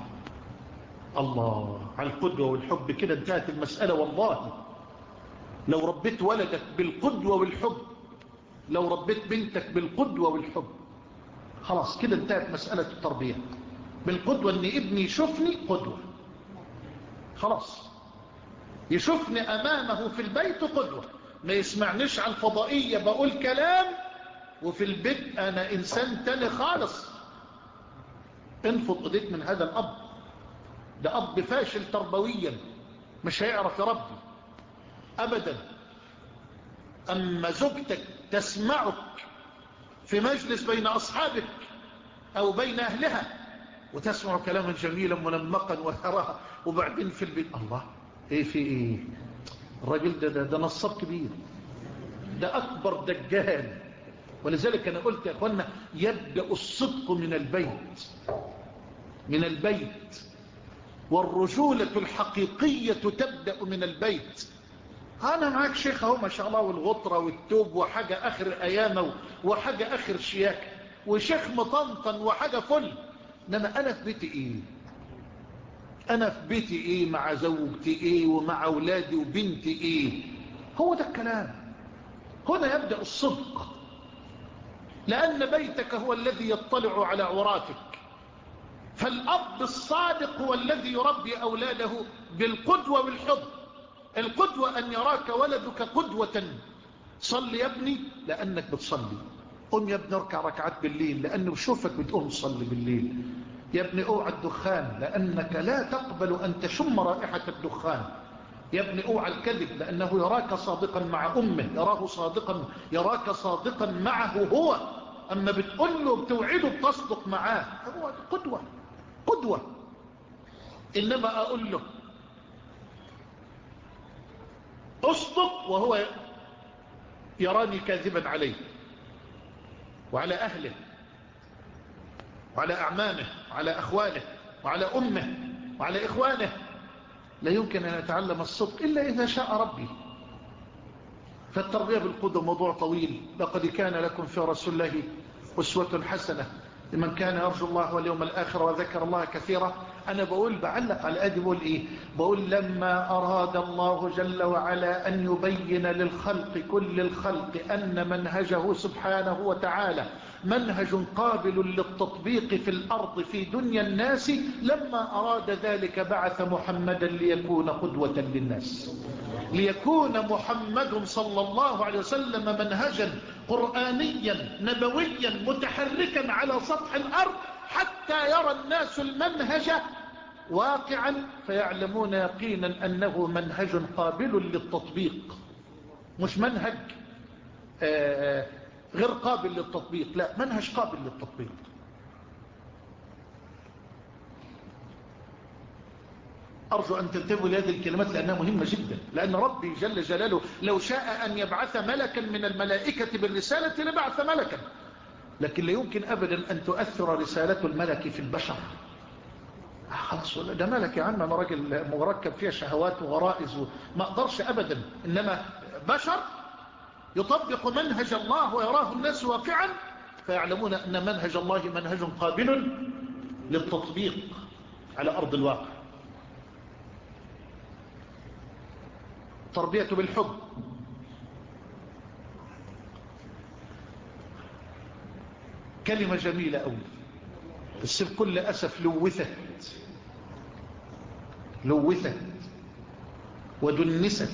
Speaker 2: الله على القدوة والحب، كده انتهت المسألة. والله لو ربيت ولدك بالقدوة والحب، لو ربيت بنتك بالقدوة والحب، خلاص كده انتهت مسألة التربية. بالقدوة ان ابني يشوفني قدوة، خلاص يشوفني امامه في البيت قدوة، ما يسمعنيش عن فضائية بقول كلام وفي البيت انا انسان تاني خالص. انفض ايديك من هذا الاب، ده اب فاشل تربويا، مش هيعرف يربي ابدا. اما زوجتك تسمعك في مجلس بين اصحابك او بين اهلها وتسمع كلاما جميلا منمقا وتراها، وبعدين في البيت الله ايه في ايه، الراجل ده ده, ده نصاب كبير، ده اكبر دجال. ولذلك انا قلت يا اخوانا يبدأ الصدق من البيت، من البيت، والرجولة الحقيقية تبدأ من البيت. أنا معاك شيخ اهو ما شاء الله، والغطرة والتوب وحاجة آخر أيامه وحاجة آخر شياكة، وشيخ مطنطن وحاجة فل. إنما أنا في بيتي إيه؟ أنا في بيتي إيه؟ مع زوجتي إيه؟ ومع أولادي وبنتي إيه؟ هو ده الكلام. هنا يبدأ الصدق، لأن بيتك هو الذي يطلع على عوراتك. فالأب الصادق هو الذي يربي أولاده بالقدوة والحب. القدوة أن يراك ولدك قدوة. صل يا ابني لأنك بتصلي، قم يا ابني اركع ركعات بالليل لأنه بشوفك بتقوم تصلي بالليل. يا ابني اوعى الدخان لأنك لا تقبل أن تشم رائحة الدخان. يا ابني اوعى الكذب لأنه يراك صادقا مع أمه، يراه صادقا، يراك صادقا معه هو. أما بتقول له بتوعده بتصدق معاه، هو قدوة قدوة. إنما أقول له أصدق وهو يراني كاذبا عليه وعلى أهله وعلى أعمامه وعلى أخوانه وعلى أمه وعلى إخوانه، لا يمكن أن يتعلم الصدق إلا إذا شاء ربي. فالتربية بالقدوة موضوع طويل. لقد كان لكم في رسول الله أسوة حسنة لمن كان يرجو الله واليوم الآخر وذكر الله كثيرا. أنا بقول بعلق على الآية، بقول إيه؟ بقول لما أراد الله جل وعلا أن يبين للخلق كل الخلق أن منهجه سبحانه وتعالى منهج قابل للتطبيق في الأرض في دنيا الناس، لما أراد ذلك بعث محمدا ليكون قدوة للناس، ليكون محمد صلى الله عليه وسلم منهجا قرآنيا نبويا متحركا على سطح الأرض، حتى يرى الناس المنهج واقعا فيعلمون يقينا أنه منهج قابل للتطبيق، مش منهج آه غير قابل للتطبيق، لا منهج قابل للتطبيق. أرجو أن تنتبهوا لهذه الكلمات لأنها مهمة جدا، لأن ربي جل جلاله لو شاء أن يبعث ملكا من الملائكة بالرسالة لبعث ملكا، لكن لا يمكن أبدا أن تؤثر رسالة الملك في البشر. خلاص ده ملك يا عم، أنا راجل مركب فيها شهوات وغرائز ما أقدرش أبدا. إنما بشر يطبق منهج الله ويراه الناس واقعا فيعلمون أن منهج الله منهج قابل للتطبيق على أرض الواقع. تربية بالحب. كلمة جميلة أوي. بس بكل أسف لوثت لوثت ودنست.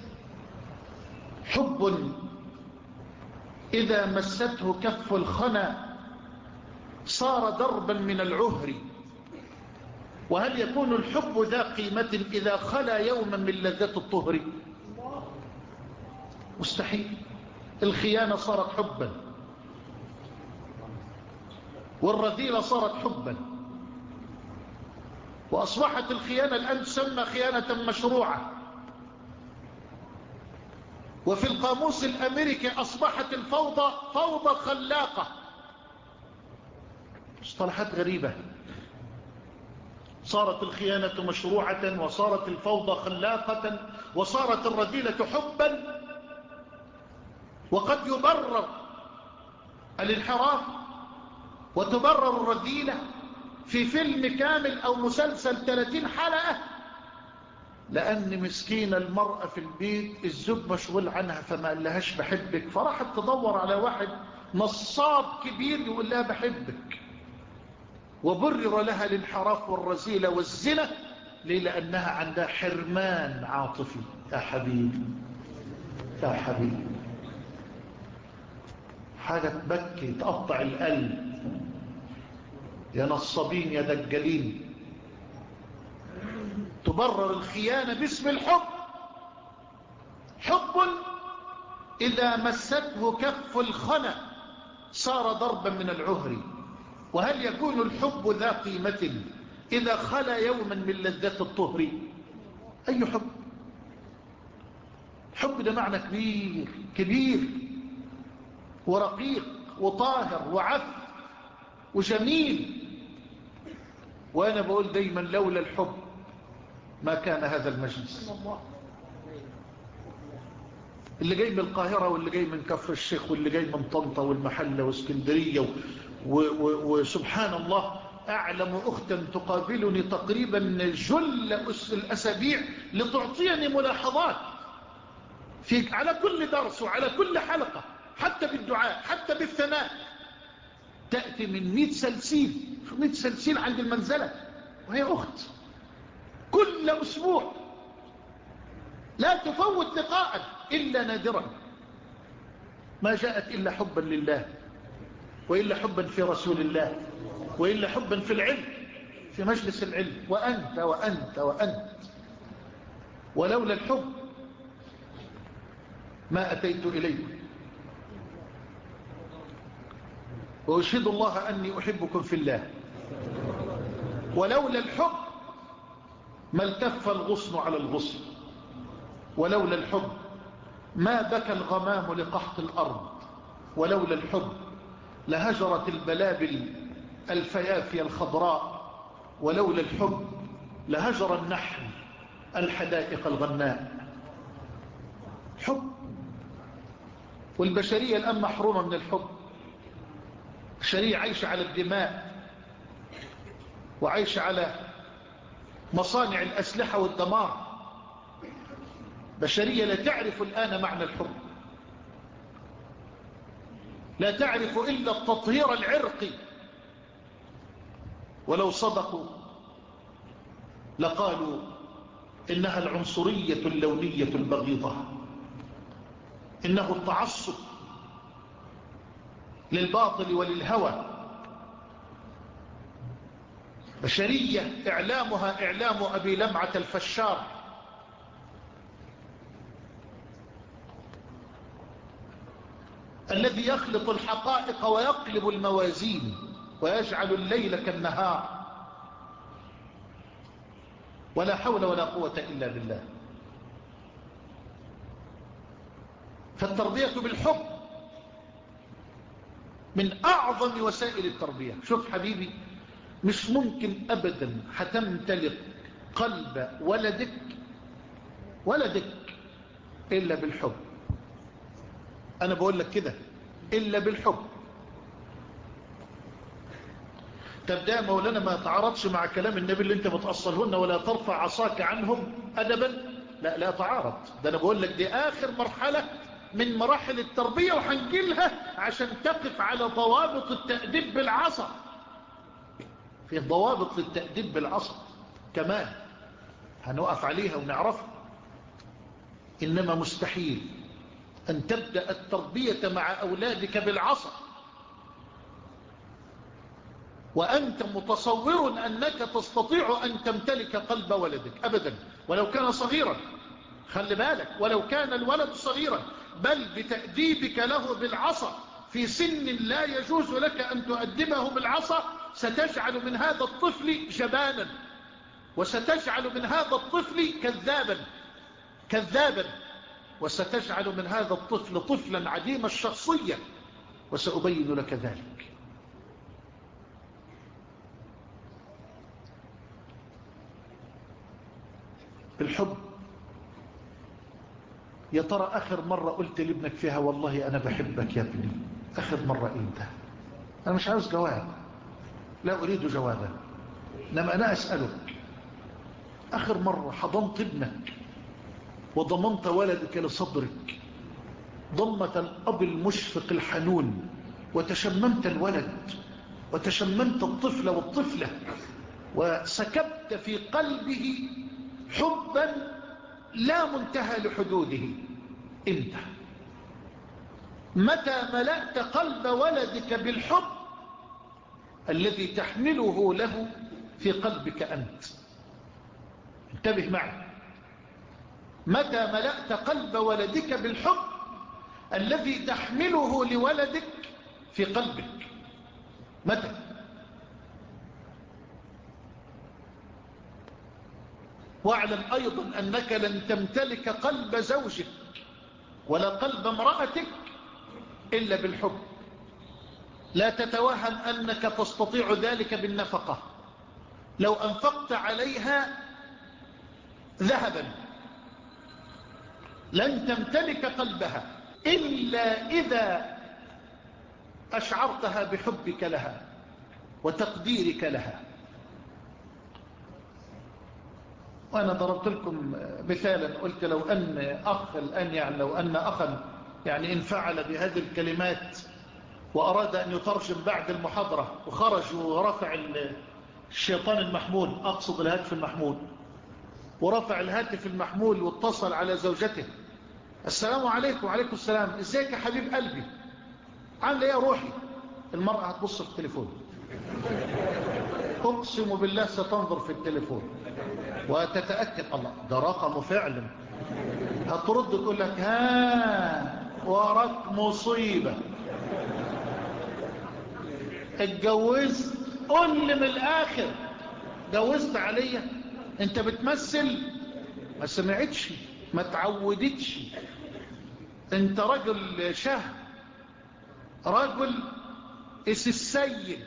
Speaker 2: حب إذا مسته كف الخنا صار دربا من العهر. وهل يكون الحب ذا قيمة إذا خلا يوما من لذة الطهر؟ مستحيل. الخيانة صارت حبا، والرذيلة صارت حبا، وأصبحت الخيانة الآن تسمى خيانة مشروعة. وفي القاموس الأمريكي أصبحت الفوضى فوضى خلاقة. مصطلحات غريبة. صارت الخيانة مشروعة، وصارت الفوضى خلاقة، وصارت الرذيلة حبا. وقد يبرر الانحراف وتبرر الرذيلة في فيلم كامل أو مسلسل ثلاثين حلقة، لأن مسكين المرأة في البيت الزوج مشغول عنها فما قال لهاش بحبك، فراحت تدور على واحد نصاب كبير يقول لها بحبك، وبرر لها الانحراف والرذيلة والزنا. ليه؟ لأنها عندها حرمان عاطفي. يا حبيبي يا حبيبي، حاجة تبكي تقطع القلب. يا نصابين يا دجالين. تبرر الخيانة باسم الحب. حب إذا مسته كف الخنا صار ضربا من العهر. وهل يكون الحب ذا قيمة إذا خلا يوما من لذة الطهر؟ أي حب؟ حب ده معنى كبير كبير ورقيق وطاهر وعذب وجميل. وأنا بقول دايما لولا الحب ما كان هذا المجلس. اللي جاي من القاهرة واللي جاي من كفر الشيخ واللي جاي من طنطا والمحلة واسكندرية وسبحان الله أعلم أختا تقابلني تقريبا جل الأسابيع لتعطيني ملاحظات في على كل درس وعلى كل حلقة، حتى بالدعاء حتى بالثناء. تأتي من مئة سلسيل مئة سلسيل عند المنزلة، وهي أخت كل أسبوع لا تفوت لقاء إلا نادرا. ما جاءت إلا حبا لله، وإلا حبا في رسول الله، وإلا حبا في العلم في مجلس العلم. وأنت وأنت وأنت. ولولا الحب ما أتيت إليكم. وأشهد الله أني أحبكم في الله. ولولا الحب ما التف الغصن على الغصن. ولولا الحب ما بكى الغمام لقحط الأرض. ولولا الحب لهجرت البلابل الفيافي الخضراء. ولولا الحب لهجر النحل الحدائق الغناء. حب. والبشرية الآن محرومة من الحب. البشرية عايشة على الدماء، وعايشة على مصانع الأسلحة والدمار. بشرية لا تعرف الآن معنى الحب، لا تعرف إلا التطهير العرقي. ولو صدقوا لقالوا إنها العنصرية اللونية البغيضة، إنه التعصب للباطل وللهوى. بشرية إعلامها إعلام أبي لمعة الفشار، الذي يخلط الحقائق ويقلب الموازين ويجعل الليل كالنهار. ولا حول ولا قوة إلا بالله. فالتربية بالحب من أعظم وسائل التربية. شوف حبيبي، مش ممكن أبدا هتمتلك قلب ولدك ولدك إلا بالحب. أنا بقول لك كده، إلا بالحب. تبدأ مولانا ما يتعارضش مع كلام النبي اللي انت بتأصلهن ولا ترفع عصاك عنهم أدبا. لا لا يتعارض. ده أنا بقول لك دي آخر مرحلة من مراحل التربية، وحنجلها عشان تقف على ضوابط التأديب بالعصا. في ضوابط للتأديب بالعصا كمان هنوقف عليها ونعرفها. إنما مستحيل أن تبدأ التربية مع أولادك بالعصا وأنت متصور أنك تستطيع أن تمتلك قلب ولدك أبدا، ولو كان صغيرا. خلي بالك، ولو كان الولد صغيرا، بل بتأديبك له بالعصا في سن لا يجوز لك أن تؤدبه بالعصا ستجعل من هذا الطفل جبانا، وستجعل من هذا الطفل كذابا كذابا وستجعل من هذا الطفل طفلا عديم الشخصية، وسأبين لك ذلك. بالحب. يا ترى آخر مرة قلت لابنك فيها والله أنا بحبك يا ابني آخر مرة إمتى؟ أنا مش عاوز جواب، لا أريد جوابا، إنما أنا أسألك آخر مرة حضنت ابنك وضمنت ولدك لصدرك ضمة الأب المشفق الحنون، وتشممت الولد وتشممت الطفل والطفلة وسكبت في قلبه حبا لا منتهى لحدوده؟ امتى؟ متى ملأت قلب ولدك بالحب الذي تحمله له في قلبك أنت؟ انتبه معي. متى ملأت قلب ولدك بالحب الذي تحمله لولدك في قلبك؟ متى؟ واعلم أيضا أنك لن تمتلك قلب زوجك ولا قلب امرأتك إلا بالحب. لا تتوهم أنك تستطيع ذلك بالنفقة. لو أنفقت عليها ذهبا لن تمتلك قلبها إلا إذا أشعرتها بحبك لها وتقديرك لها. وأنا ضربت لكم مثالا، قلت لو أن أخ الآن يعني لو أن أخا يعني انفعل بهذه الكلمات وأراد أن يترجم بعد المحاضرة وخرج ورفع الشيطان المحمول، أقصد الهاتف المحمول، ورفع الهاتف المحمول واتصل على زوجته: السلام عليكم. وعليكم السلام، ازيك يا حبيب قلبي، عامل ايه يا روحي؟ المرأة هتبص في التليفون، اقسم بالله ستنظر في التليفون وتتأكد الله ده رقمه فعلا. هترد تقول لك: ها وراك مصيبة، اتجوزت؟ قل لي من الاخر، جوزت عليا؟ انت بتمثل؟ ما سمعتش، ما تعودتش. انت رجل شهم، رجل اس السيد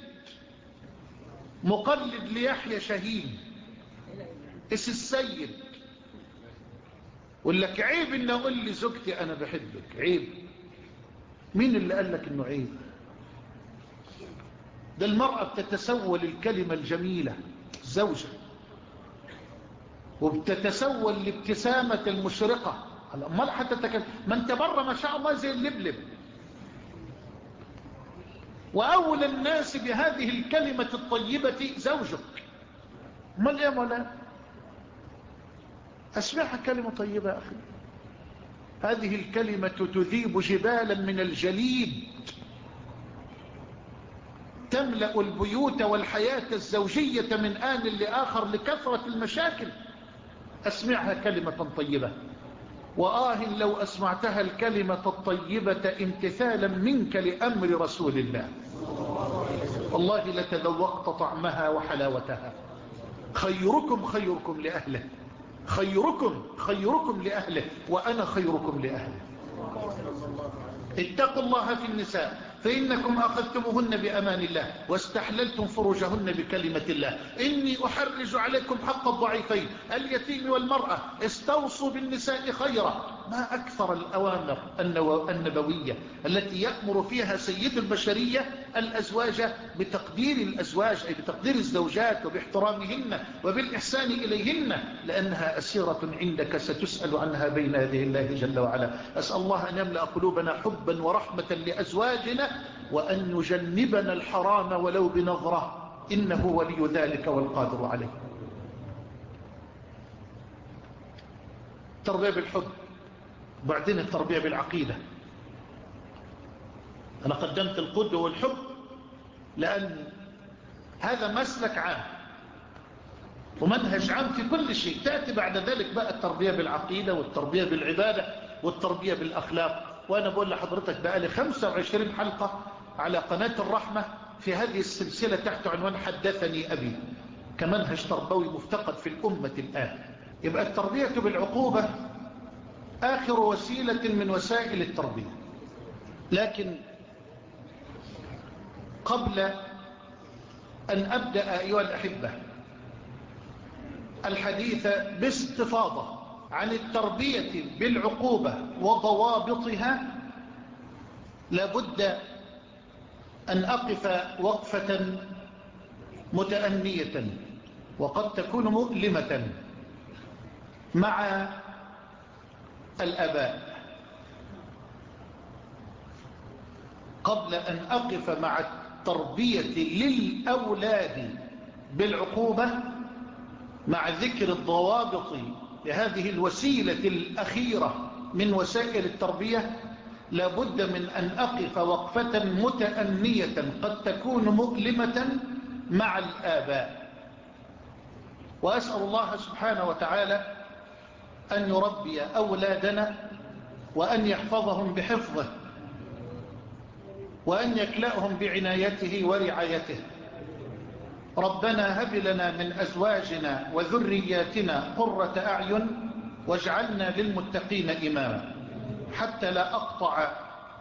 Speaker 2: مقلد ليحيى شاهين، اس السيد. قل لك عيب ان اقول لزوجتي انا بحبك؟ عيب؟ مين اللي قال لك انه عيب؟ ده المرأة بتتسول الكلمة الجميلة زوجة، وبتتسول الابتسامة المشرقة. امال حتى تكلم ما انت بره ما شاء الله زي اللبلب. واول الناس بهذه الكلمة الطيبة زوجك. امال ايه يا مولانا؟ اسمعها كلمة طيبة يا اخي. هذه الكلمة تذيب جبالا من الجليد، تملأ البيوت والحياة الزوجية من آن لآخر لكثرة المشاكل. أسمعها كلمة طيبة. وآه لو أسمعتها الكلمة الطيبة امتثالا منك لأمر رسول الله، والله لتذوقت طعمها وحلاوتها. خيركم خيركم لأهله، خيركم خيركم لأهله، وأنا خيركم لأهله. اتقوا الله في النساء فإنكم أخذتموهن بأمان الله واستحللتم فروجهن بكلمة الله. إني أحرج عليكم حق الضعيفين اليتيم والمرأة. استوصوا بالنساء خيرا. ما أكثر الأوامر النبوية التي يأمر فيها سيد البشرية الأزواج بتقدير الأزواج، أي بتقدير الزوجات وباحترامهن وبالإحسان إليهن، لأنها أسيرة عندك ستسأل عنها بين يدي الله جل وعلا. أسأل الله أن يملأ قلوبنا حبا ورحمة لأزواجنا، وأن يجنبنا الحرام ولو بنظرة، إنه ولي ذلك والقادر عليه. التربية بالحب، وبعدين التربية بالعقيدة. أنا قدمت القدوة والحب لأن هذا مسلك عام ومنهج عام في كل شيء. تأتي بعد ذلك بقى التربية بالعقيدة والتربية بالعبادة والتربية بالأخلاق. وأنا بقول لحضرتك بقى لي خمسة وعشرين حلقة على قناة الرحمة في هذه السلسلة تحت عنوان حدثني أبي، كمنهج تربوي مفتقد في الأمة الآن. يبقى التربية بالعقوبة آخر وسيلة من وسائل التربية. لكن قبل أن أبدأ أيها الأحبة الحديث باستفاضة عن التربية بالعقوبة وضوابطها، لابد أن أقف وقفة متأنية وقد تكون مؤلمة مع الآباء. قبل أن أقف مع التربية للأولاد بالعقوبة مع ذكر الضوابط لهذه الوسيلة الأخيرة من وسائل التربية، لابد من أن أقف وقفة متأنية قد تكون مؤلمة مع الآباء. وأسأل الله سبحانه وتعالى أن يربي أولادنا وأن يحفظهم بحفظه وأن يكلأهم بعنايته ورعايته. ربنا هب لنا من أزواجنا وذرياتنا قرة أعين واجعلنا للمتقين إماما. حتى لا أقطع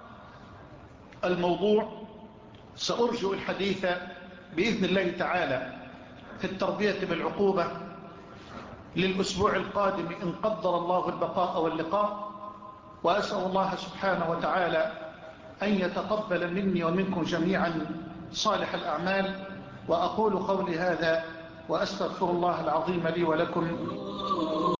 Speaker 2: الموضوع، سأرجو الحديث بإذن الله تعالى في التربية بالعقوبة للأسبوع القادم إن قدر الله البقاء واللقاء. وأسأل الله سبحانه وتعالى أن يتقبل مني ومنكم جميعا صالح الأعمال. وأقول قولي هذا وأستغفر الله العظيم لي ولكم.